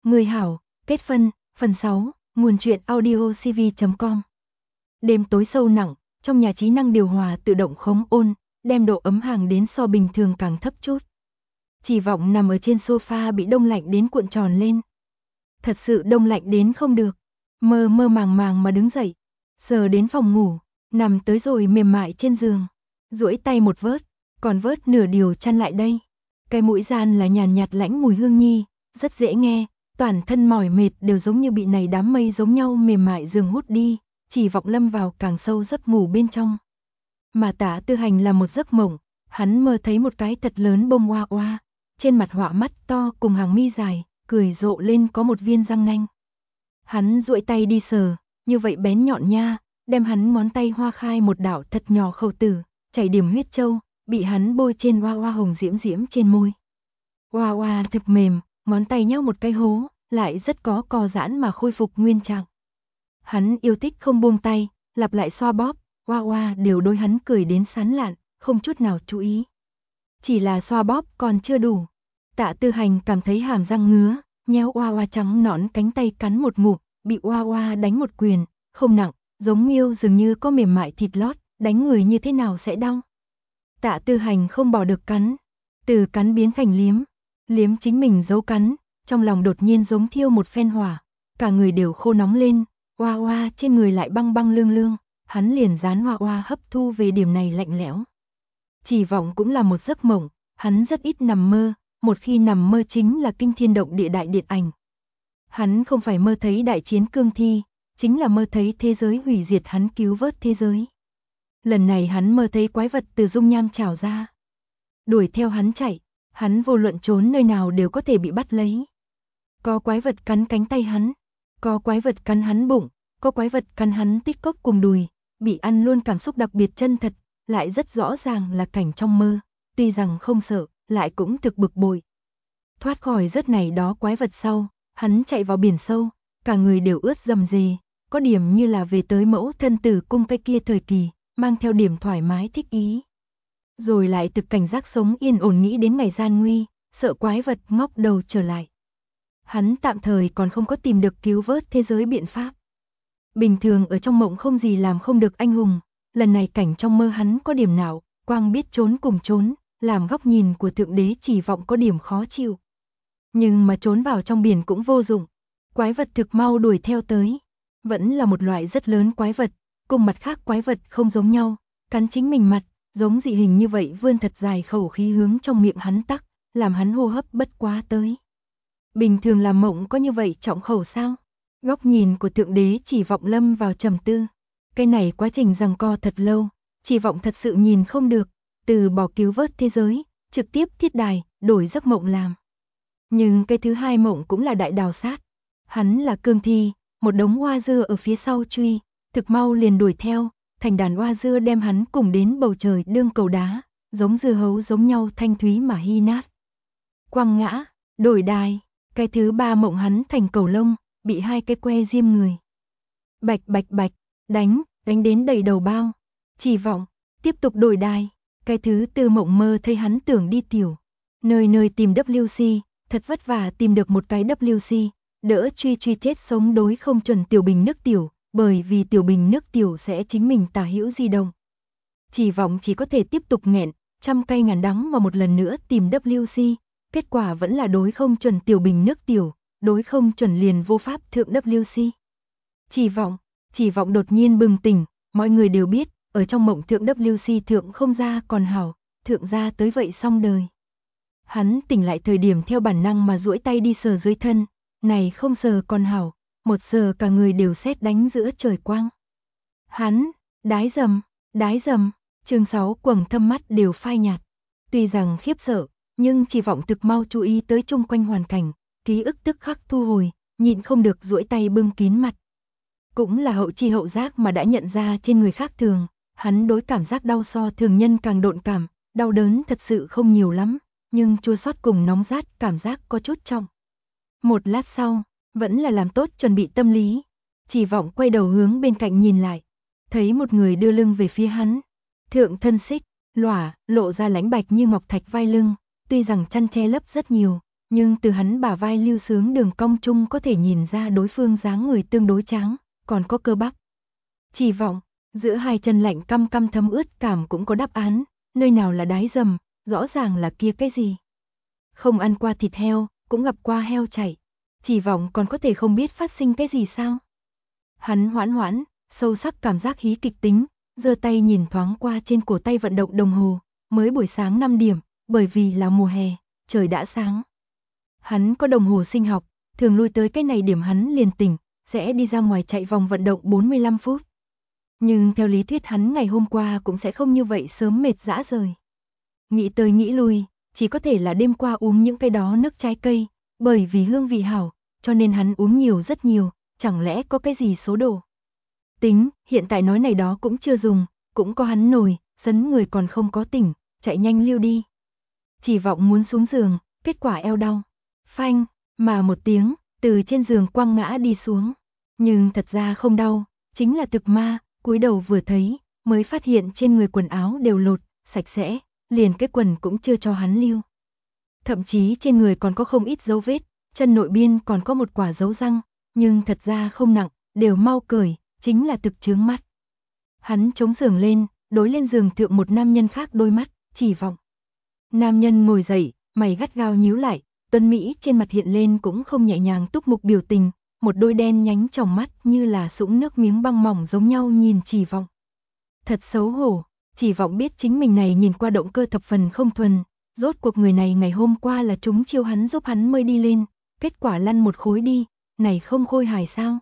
Người hảo, kết phân, phần 6, nguồn truyện audio cv.com. Đêm tối sâu nặng, trong nhà trí năng điều hòa tự động khống ôn, đem độ ấm hàng đến so bình thường càng thấp chút. Chỉ vọng nằm ở trên sofa bị đông lạnh đến cuộn tròn lên. Thật sự đông lạnh đến không được, mơ mơ màng màng mà đứng dậy, sờ đến phòng ngủ, nằm tới rồi mềm mại trên giường, duỗi tay một vớt, còn vớt nửa điều chăn lại đây. Cái mũi gian là nhàn nhạt lãnh mùi hương nhi, rất dễ nghe, toàn thân mỏi mệt đều giống như bị này đám mây giống nhau mềm mại giường hút đi, chỉ vọng lâm vào càng sâu giấc ngủ bên trong. Mà Tả Tư Hành là một giấc mộng, hắn mơ thấy một cái thật lớn bông hoa hoa, trên mặt họa mắt to cùng hàng mi dài, cười rộ lên có một viên răng nanh. Hắn duỗi tay đi sờ, như vậy bén nhọn nha, đem hắn ngón tay hoa khai một đạo thật nhỏ khẩu tử, chảy điểm huyết châu, bị hắn bôi trên hoa hoa hồng diễm diễm trên môi. Hoa hoa thực mềm, ngón tay nhau một cái hố, lại rất có co giãn mà khôi phục nguyên trạng. Hắn yêu thích không buông tay, lặp lại xoa bóp, hoa hoa đều đối hắn cười đến sán lạn, không chút nào chú ý. Chỉ là xoa bóp còn chưa đủ. Tạ Tư Hành cảm thấy hàm răng ngứa, nhéo hoa hoa trắng nõn cánh tay cắn một ngụm, bị hoa hoa đánh một quyền, không nặng, giống miêu dường như có mềm mại thịt lót, đánh người như thế nào sẽ đau. Tạ Tư Hành không bỏ được cắn, từ cắn biến thành liếm chính mình giấu cắn, trong lòng đột nhiên giống thiêu một phen hỏa, cả người đều khô nóng lên, hoa hoa trên người lại băng băng lương lương, hắn liền dán hoa hoa hấp thu về điểm này lạnh lẽo. Chỉ vọng cũng là một giấc mộng, hắn rất ít nằm mơ, một khi nằm mơ chính là kinh thiên động địa đại điện ảnh. Hắn không phải mơ thấy đại chiến cương thi, chính là mơ thấy thế giới hủy diệt hắn cứu vớt thế giới. Lần này hắn mơ thấy quái vật từ dung nham trào ra. Đuổi theo hắn chạy, hắn vô luận trốn nơi nào đều có thể bị bắt lấy. Có quái vật cắn cánh tay hắn, có quái vật cắn hắn bụng, có quái vật cắn hắn tích cốc cùng đùi, bị ăn luôn cảm xúc đặc biệt chân thật, lại rất rõ ràng là cảnh trong mơ, tuy rằng không sợ, lại cũng thực bực bội. Thoát khỏi rớt này đó quái vật sau, hắn chạy vào biển sâu, cả người đều ướt rầm rề, có điểm như là về tới mẫu thân tử cung cái kia thời kỳ, mang theo điểm thoải mái thích ý. Rồi lại thực cảnh giác sống yên ổn nghĩ đến ngày gian nguy, sợ quái vật ngóc đầu trở lại. Hắn tạm thời còn không có tìm được cứu vớt thế giới biện pháp. Bình thường ở trong mộng không gì làm không được anh hùng, lần này cảnh trong mơ hắn có điểm nào, quang biết trốn cùng trốn, làm góc nhìn của thượng đế chỉ vọng có điểm khó chịu. Nhưng mà trốn vào trong biển cũng vô dụng, quái vật thực mau đuổi theo tới, vẫn là một loại rất lớn quái vật, cùng mặt khác quái vật không giống nhau, cắn chính mình mặt, giống dị hình như vậy vươn thật dài khẩu khí hướng trong miệng hắn tắc, làm hắn hô hấp bất quá tới. Bình thường làm mộng có như vậy trọng khẩu sao? Góc nhìn của thượng đế chỉ vọng lâm vào trầm tư. Cái này quá trình giằng co thật lâu, chỉ vọng thật sự nhìn không được, từ bỏ cứu vớt thế giới, trực tiếp thiết đài, đổi giấc mộng làm. Nhưng cái thứ hai mộng cũng là đại đào sát. Hắn là cương thi, một đống hoa dưa ở phía sau truy, thực mau liền đuổi theo, thành đàn hoa dưa đem hắn cùng đến bầu trời đương cầu đá, giống dưa hấu giống nhau thanh thúy mà hy nát. Quăng ngã, đổi đài, cái thứ ba mộng hắn thành cầu lông, bị hai cái que diêm người. Bạch bạch bạch, đánh đến đầy đầu bao. Chỉ vọng, tiếp tục đổi đài, cái thứ tư mộng mơ thấy hắn tưởng đi tiểu. Nơi nơi tìm WC, thật vất vả tìm được một cái WC, đỡ truy chết sống đối không chuẩn tiểu bình nước tiểu, bởi vì tiểu bình nước tiểu sẽ chính mình tả hữu di động. Chỉ vọng chỉ có thể tiếp tục nghẹn, trăm cay ngàn đắng mà một lần nữa tìm WC, kết quả vẫn là đối không chuẩn tiểu bình nước tiểu, đối không chuẩn liền vô pháp thượng WC. Chỉ vọng đột nhiên bừng tỉnh, mọi người đều biết, ở trong mộng thượng WC thượng không ra còn hảo, thượng ra tới vậy xong đời. Hắn tỉnh lại thời điểm theo bản năng mà duỗi tay đi sờ dưới thân, này không sờ còn hảo, một sờ cả người đều sét đánh giữa trời quang. Hắn, đái dầm, chương 6 quầng thâm mắt đều phai nhạt. Tuy rằng khiếp sợ, nhưng chỉ vọng thực mau chú ý tới chung quanh hoàn cảnh, ký ức tức khắc thu hồi, nhịn không được duỗi tay bưng kín mặt. Cũng là hậu chi hậu giác mà đã nhận ra trên người khác thường, hắn đối cảm giác đau so thường nhân càng độn cảm, đau đớn thật sự không nhiều lắm, nhưng chua xót cùng nóng rát cảm giác có chút trọng. Một lát sau, vẫn là làm tốt chuẩn bị tâm lý, chỉ vọng quay đầu hướng bên cạnh nhìn lại, thấy một người đưa lưng về phía hắn, thượng thân xích, lỏa, lộ ra lãnh bạch như ngọc thạch vai lưng, tuy rằng chăn che lấp rất nhiều, nhưng từ hắn bả vai lưu sướng đường cong chung có thể nhìn ra đối phương dáng người tương đối tráng, còn có cơ bắp. Chỉ vọng, giữa hai chân lạnh căm căm thấm ướt cảm cũng có đáp án, nơi nào là đái dầm, rõ ràng là kia cái gì. Không ăn qua thịt heo, cũng gặp qua heo chạy, Chỉ vọng còn có thể không biết phát sinh cái gì sao. Hắn hoãn hoãn, sâu sắc cảm giác hí kịch tính, giơ tay nhìn thoáng qua trên cổ tay vận động đồng hồ, mới buổi sáng 5 điểm, bởi vì là mùa hè, trời đã sáng. Hắn có đồng hồ sinh học, thường lui tới cái này điểm hắn liền tỉnh, sẽ đi ra ngoài chạy vòng vận động 45 phút. Nhưng theo lý thuyết hắn ngày hôm qua cũng sẽ không như vậy sớm mệt rã rời. Nghĩ tới nghĩ lui, chỉ có thể là đêm qua uống những cái đó nước trái cây, bởi vì hương vị hảo, cho nên hắn uống nhiều rất nhiều, chẳng lẽ có cái gì số đồ. Tính, hiện tại nói này đó cũng chưa dùng, cũng có hắn nổi, sấn người còn không có tỉnh, chạy nhanh lưu đi. Chỉ vọng muốn xuống giường, kết quả eo đau. Phanh, mà một tiếng, từ trên giường quăng ngã đi xuống. Nhưng thật ra không đau, chính là thực ma, cúi đầu vừa thấy, mới phát hiện trên người quần áo đều lột, sạch sẽ, liền cái quần cũng chưa cho hắn lưu. Thậm chí trên người còn có không ít dấu vết, chân nội biên còn có một quả dấu răng, nhưng thật ra không nặng, đều mau cởi, chính là thực chướng mắt. Hắn chống giường lên, đối lên giường thượng một nam nhân khác đôi mắt, chỉ vọng. Nam nhân ngồi dậy, mày gắt gao nhíu lại, tuấn Mỹ trên mặt hiện lên cũng không nhẹ nhàng túc mục biểu tình, một đôi đen nhánh trong mắt như là sũng nước miếng băng mỏng giống nhau nhìn chỉ vọng. Thật xấu hổ, chỉ vọng biết chính mình này nhìn qua động cơ thập phần không thuần, rốt cuộc người này ngày hôm qua là trúng chiêu hắn giúp hắn mới đi lên, kết quả lăn một khối đi, này không khôi hài sao.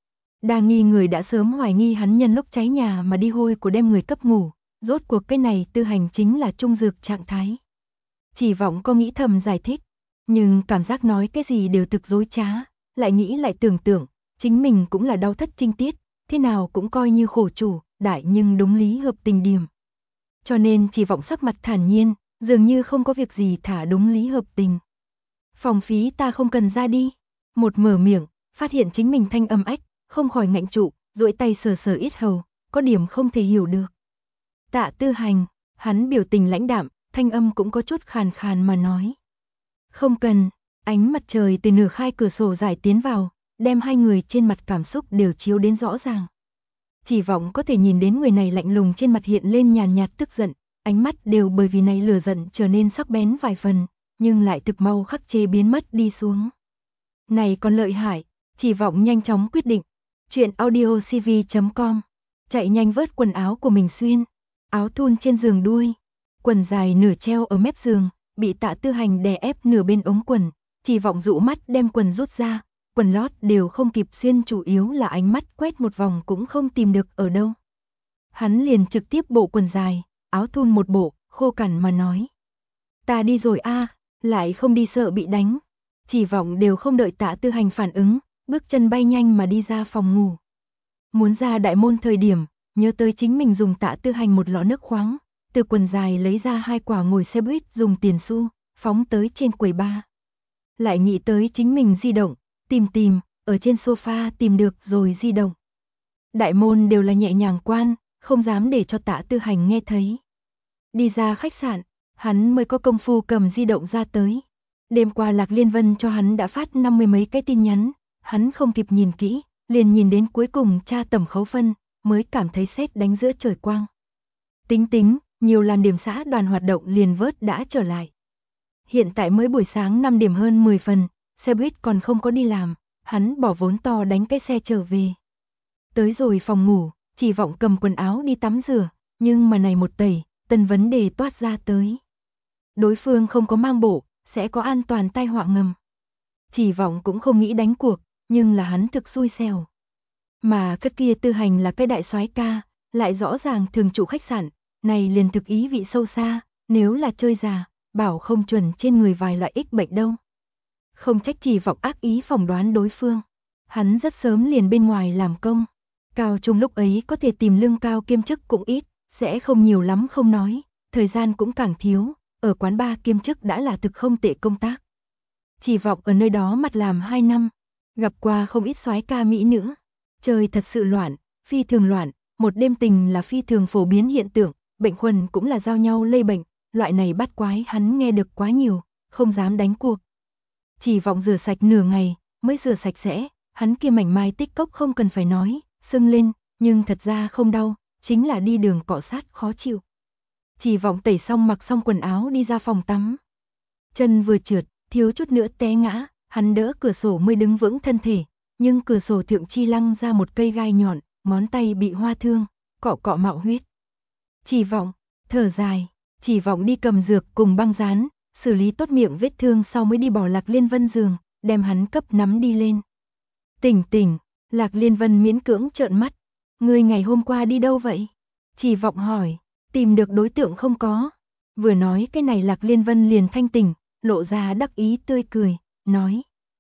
Đa nghi người đã sớm hoài nghi hắn nhân lúc cháy nhà mà đi hôi của đem người cấp ngủ, rốt cuộc cái này tư hành chính là trung dược trạng thái. Chỉ vọng có nghĩ thầm giải thích, nhưng cảm giác nói cái gì đều thực dối trá, lại nghĩ lại tưởng tượng, chính mình cũng là đau thất trinh tiết, thế nào cũng coi như khổ chủ, đại nhưng đúng lý hợp tình điểm. Cho nên chỉ vọng sắc mặt thản nhiên, dường như không có việc gì thả đúng lý hợp tình. Phòng phí ta không cần ra đi. Một mở miệng, phát hiện chính mình thanh âm ách, không khỏi ngạnh trụ, duỗi tay sờ sờ ít hầu, có điểm không thể hiểu được. Tạ Tư Hành, hắn biểu tình lãnh đạm, thanh âm cũng có chút khàn khàn mà nói. Không cần, ánh mặt trời từ nửa khai cửa sổ giải tiến vào, đem hai người trên mặt cảm xúc đều chiếu đến rõ ràng. Chỉ vọng có thể nhìn đến người này lạnh lùng trên mặt hiện lên nhàn nhạt tức giận, ánh mắt đều bởi vì này lửa giận trở nên sắc bén vài phần, nhưng lại thực mau khắc chế biến mất đi xuống. Này còn lợi hại, chỉ vọng nhanh chóng quyết định. Chuyện audiocv.com, chạy nhanh vớt quần áo của mình xuyên, áo thun trên giường đuôi, quần dài nửa treo ở mép giường, bị Tạ Tư Hành đè ép nửa bên ống quần, chỉ vọng dụ mắt đem quần rút ra, quần lót đều không kịp xuyên, chủ yếu là ánh mắt quét một vòng cũng không tìm được ở đâu. Hắn liền trực tiếp bộ quần dài, áo thun một bộ, khô cằn mà nói. Ta đi rồi a, lại không đi sợ bị đánh. Chỉ vọng đều không đợi Tạ Tư Hành phản ứng, bước chân bay nhanh mà đi ra phòng ngủ. Muốn ra đại môn thời điểm, nhớ tới chính mình dùng Tạ Tư Hành một lọ nước khoáng, từ quần dài lấy ra 2 quả ngồi xe buýt dùng tiền xu, phóng tới trên quầy bar. Lại nghĩ tới chính mình di động, tìm, ở trên sofa tìm được rồi di động. Đại môn đều là nhẹ nhàng quan, không dám để cho Tạ Tư Hành nghe thấy. Đi ra khách sạn, hắn mới có công phu cầm di động ra tới. Đêm qua Lạc Liên Vân cho hắn đã phát 50 mấy cái tin nhắn, hắn không kịp nhìn kỹ, liền nhìn đến cuối cùng tra tầm khấu phân, mới cảm thấy sét đánh giữa trời quang. Tính, nhiều làn điểm xã đoàn hoạt động liền vớt đã trở lại. Hiện tại mới buổi sáng 5 điểm hơn 10 phần, xe buýt còn không có đi làm, hắn bỏ vốn to đánh cái xe trở về. Tới rồi phòng ngủ, chỉ vọng cầm quần áo đi tắm rửa, nhưng mà này một tẩy, tân vấn đề toát ra tới. Đối phương không có mang bộ, sẽ có an toàn tai họa ngầm. Chỉ vọng cũng không nghĩ đánh cuộc, nhưng là hắn thực xui xẻo. Mà cái kia Tư Hành là cái đại soái ca, lại rõ ràng thường trụ khách sạn, này liền thực ý vị sâu xa, nếu là chơi già, bảo không chuẩn trên người vài loại ích bệnh đâu. Không trách Chỉ vọng ác ý phỏng đoán đối phương. Hắn rất sớm liền bên ngoài làm công. Cao trung lúc ấy có thể tìm lương cao kiêm chức cũng ít, sẽ không nhiều lắm không nói, thời gian cũng càng thiếu, ở quán bar kiêm chức đã là thực không tệ công tác. Chỉ vọng ở nơi đó mặt làm 2 năm, gặp qua không ít soái ca mỹ nữ. Trời thật sự loạn, phi thường loạn, một đêm tình là phi thường phổ biến hiện tượng, bệnh khuẩn cũng là giao nhau lây bệnh, loại này bắt quái hắn nghe được quá nhiều, không dám đánh cuộc. Chỉ Vọng rửa sạch nửa ngày, mới rửa sạch sẽ, hắn kia mảnh mai tích cốc không cần phải nói, sưng lên, nhưng thật ra không đau, chính là đi đường cọ sát khó chịu. Chỉ Vọng tẩy xong mặc xong quần áo đi ra phòng tắm. Chân vừa trượt, thiếu chút nữa té ngã, hắn đỡ cửa sổ mới đứng vững thân thể, nhưng cửa sổ thượng chi lăng ra một cây gai nhọn, ngón tay bị hoa thương, cọ cọ mạo huyết. Chỉ Vọng, thở dài, Chỉ Vọng đi cầm dược cùng băng dán, xử lý tốt miệng vết thương sau mới đi bỏ Lạc Liên Vân giường, đem hắn cấp nắm đi lên. Tỉnh tỉnh, Lạc Liên Vân miễn cưỡng trợn mắt. Ngươi ngày hôm qua đi đâu vậy? Chỉ Vọng hỏi, tìm được đối tượng không có. Vừa nói cái này Lạc Liên Vân liền thanh tỉnh, lộ ra đắc ý tươi cười, nói.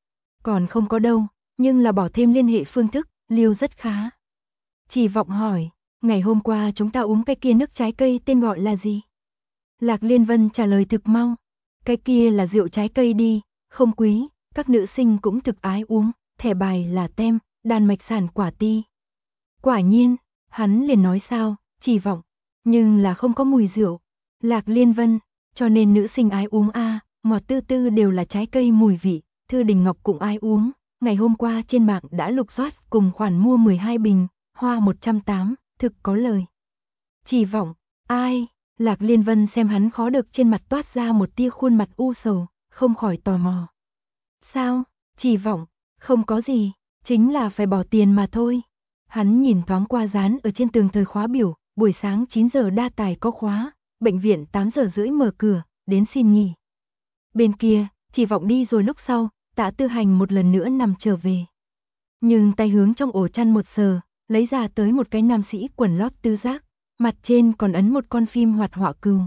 Còn không có đâu, nhưng là bỏ thêm liên hệ phương thức, liêu rất khá. Chỉ Vọng hỏi, ngày hôm qua chúng ta uống cái kia nước trái cây tên gọi là gì? Lạc Liên Vân trả lời thực mau, cái kia là rượu trái cây đi, không quý, các nữ sinh cũng thực ái uống, thẻ bài là tem, Đan Mạch sản quả ti. Quả nhiên, hắn liền nói sao, Chỉ Vọng, nhưng là không có mùi rượu. Lạc Liên Vân, cho nên nữ sinh ái uống a, ngọt tư tư đều là trái cây mùi vị, Thư Đình Ngọc cũng ái uống, ngày hôm qua trên mạng đã lục soát cùng khoản mua 12 bình, hoa 180, thực có lời. Chỉ Vọng, ai? Lạc Liên Vân xem hắn khó được trên mặt toát ra một tia khuôn mặt u sầu, không khỏi tò mò. Sao? Chỉ Vọng, không có gì, chính là phải bỏ tiền mà thôi. Hắn nhìn thoáng qua dán ở trên tường thời khóa biểu, buổi sáng 9 giờ đa tài có khóa, bệnh viện 8 giờ rưỡi mở cửa, đến xin nghỉ. Bên kia, Chỉ Vọng đi rồi lúc sau, Tạ Tư Hành một lần nữa nằm trở về. Nhưng tay hướng trong ổ chăn một sờ, lấy ra tới một cái nam sĩ quần lót tứ giác, mặt trên còn ấn một con phim hoạt họa cừu.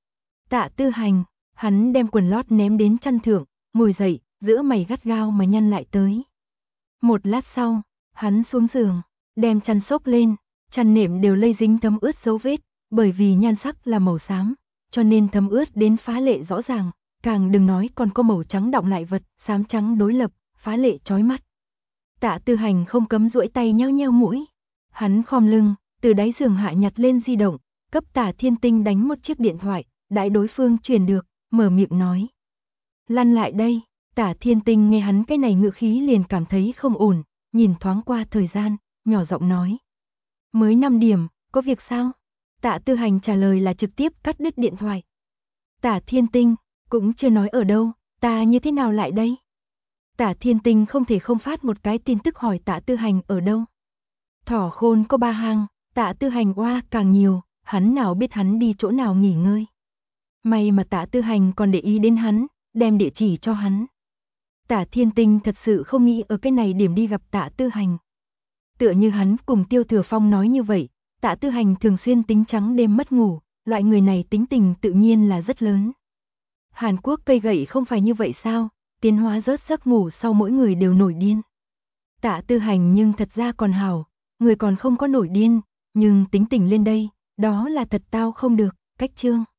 Tạ Tư Hành, hắn đem quần lót ném đến chăn thượng, ngồi dậy, giữa mày gắt gao mà nhăn lại tới. Một lát sau, hắn xuống giường, đem chăn xốc lên, chăn nệm đều lây dính thấm ướt dấu vết, bởi vì nhan sắc là màu xám, cho nên thấm ướt đến phá lệ rõ ràng, càng đừng nói còn có màu trắng đọng lại vật, xám trắng đối lập, phá lệ chói mắt. Tạ Tư Hành không cấm duỗi tay nheo nheo mũi, hắn khom lưng, từ đáy giường hạ nhặt lên di động, cấp Tạ Thiên Tinh đánh một chiếc điện thoại, đãi đối phương truyền được, mở miệng nói. Lăn lại đây. Tạ Thiên Tinh nghe hắn cái này ngữ khí liền cảm thấy không ổn, nhìn thoáng qua thời gian, nhỏ giọng nói. Mới 5 điểm, có việc sao? Tạ Tư Hành trả lời là trực tiếp cắt đứt điện thoại. Tạ Thiên Tinh, cũng chưa nói ở đâu, ta như thế nào lại đây? Tạ Thiên Tinh không thể không phát một cái tin tức hỏi Tạ Tư Hành ở đâu. Thỏ khôn có 3 hang, Tạ Tư Hành oa càng nhiều, hắn nào biết hắn đi chỗ nào nghỉ ngơi. May mà Tạ Tư Hành còn để ý đến hắn, đem địa chỉ cho hắn. Tạ Thiên Tinh thật sự không nghĩ ở cái này điểm đi gặp Tạ Tư Hành. Tựa như hắn cùng Tiêu Thừa Phong nói như vậy, Tạ Tư Hành thường xuyên tính trắng đêm mất ngủ, loại người này tính tình tự nhiên là rất lớn. Hàn Quốc cây gậy không phải như vậy sao, tiến hóa rớt giấc ngủ sau mỗi người đều nổi điên. Tạ Tư Hành nhưng thật ra còn hảo, người còn không có nổi điên, nhưng tính tình lên đây, đó là thật tao không được, cách chương.